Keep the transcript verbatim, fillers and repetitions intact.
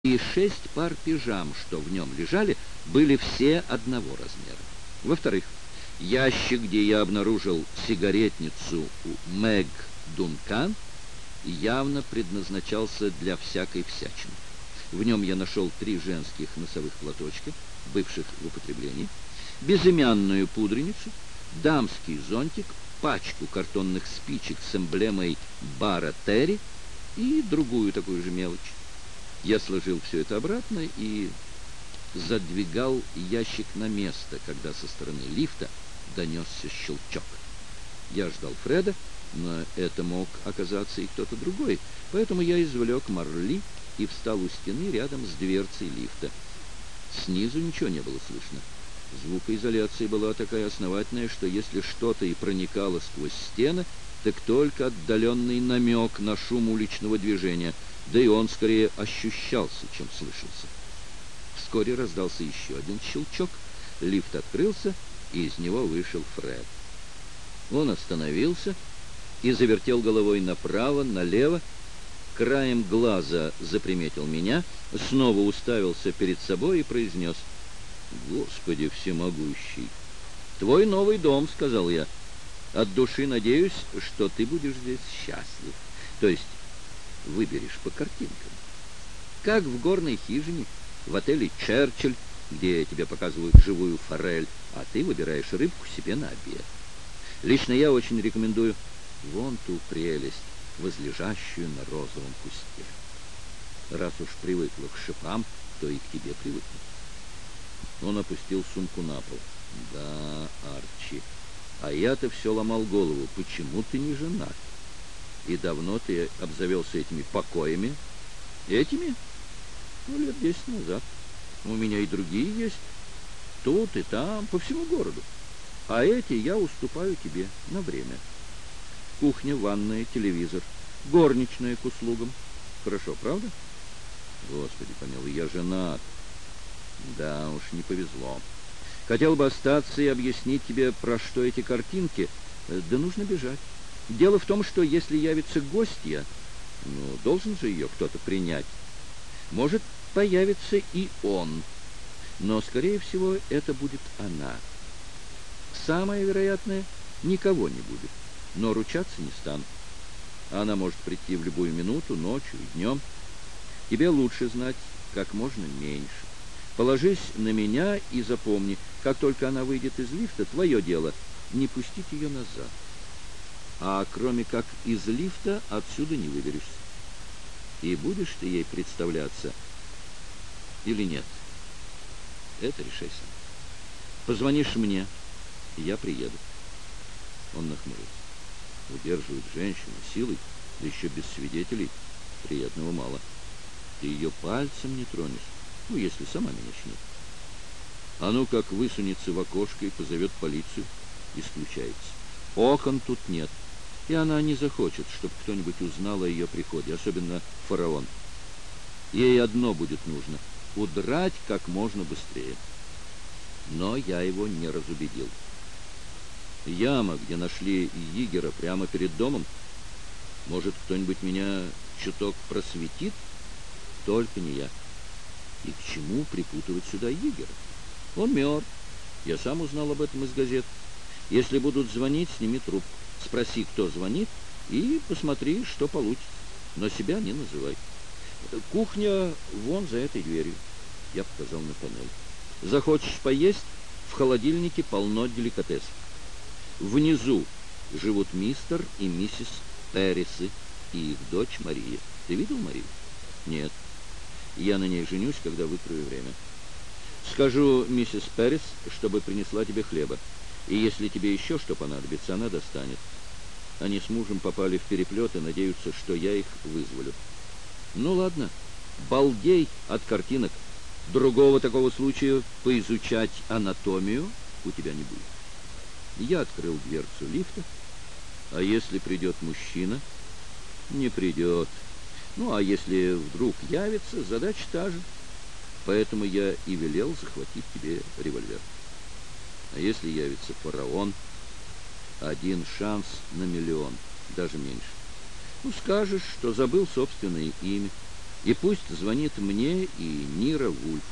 И шесть пар пижам, что в нем лежали, были все одного размера. Во-вторых, ящик, где я обнаружил сигаретницу Мэг Дункан, явно предназначался для всякой всячины. В нем я нашел три женских носовых платочка, бывших в употреблении, безымянную пудреницу, дамский зонтик, пачку картонных спичек с эмблемой бара Терри и другую такую же мелочь. Я сложил все это обратно и задвигал ящик на место, когда со стороны лифта донесся щелчок. Я ждал Фреда, но это мог оказаться и кто-то другой, поэтому я извлек Марли и встал у стены рядом с дверцей лифта. Снизу ничего не было слышно. Звукоизоляция была такая основательная, что если что-то и проникало сквозь стены, так только отдаленный намек на шум уличного движения, да и он скорее ощущался, чем слышался. Вскоре раздался еще один щелчок, лифт открылся, и из него вышел Фред. Он остановился и завертел головой направо, налево, краем глаза заприметил меня, снова уставился перед собой и произнес: «Господи всемогущий! Твой новый дом», — сказал я. «От души надеюсь, что ты будешь здесь счастлив. То есть выберешь по картинкам. Как в горной хижине, в отеле «Черчилль», где тебе показывают живую форель, а ты выбираешь рыбку себе на обед. Лично я очень рекомендую вон ту прелесть, возлежащую на розовом кусте. Раз уж привыкла к шипам, то и к тебе привыкнет». Он опустил сумку на пол. «Да, Арчи, а я-то все ломал голову, почему ты не женат? И давно ты обзавелся этими покоями?» «Этими? Ну, лет десять назад. У меня и другие есть. Тут и там, по всему городу. А эти я уступаю тебе на время. Кухня, ванная, телевизор, горничная к услугам. Хорошо, правда?» «Господи помилуй, я женат». «Да уж, не повезло. Хотел бы остаться и объяснить тебе, про что эти картинки, да нужно бежать. Дело в том, что если явится гостья, ну, должен же ее кто-то принять. Может появиться и он, но, скорее всего, это будет она. Самое вероятное, никого не будет, но ручаться не стану. Она может прийти в любую минуту, ночью и днем. Тебе лучше знать как можно меньше. Положись на меня и запомни, как только она выйдет из лифта, твое дело не пустить ее назад. А кроме как из лифта отсюда не выберешься. И будешь ты ей представляться или нет, это решай сам. Позвонишь мне, и я приеду». Он нахмурился. Удерживать женщину силой, да еще без свидетелей, приятного мало. Ты ее пальцем не тронешь, ну, если сама не начнет. А ну как высунется в окошко и позовет полицию, исключается. Окон тут нет, и она не захочет, чтобы кто-нибудь узнал о ее приходе, особенно фараон. Ей одно будет нужно — удрать как можно быстрее. Но я его не разубедил. Яма, где нашли Йигера, прямо перед домом. Может, кто-нибудь меня чуток просветит? Только не я. И к чему припутывать сюда Йигера? Он мертв. Я сам узнал об этом из газет. Если будут звонить, сними трубку. Спроси, кто звонит, и посмотри, что получится. Но себя не называй. Кухня вон за этой дверью. Я показал на панель. Захочешь поесть? В холодильнике полно деликатесов. Внизу живут мистер и миссис Перрисы и их дочь Мария. Ты видел Марию? Нет. Я на ней женюсь, когда выкрою время. Скажу миссис Перрис, чтобы принесла тебе хлеба. И если тебе еще что понадобится, она достанет. Они с мужем попали в переплет и надеются, что я их вызволю. Ну ладно, балдей от картинок. Другого такого случая поизучать анатомию у тебя не будет. Я открыл дверцу лифта. А если придет мужчина? Не придет. Ну, а если вдруг явится, задача та же. Поэтому я и велел захватить тебе револьвер. А если явится фараон? Один шанс на миллион, даже меньше. Ну, скажешь, что забыл собственное имя. И пусть звонит мне и Нира Вульф.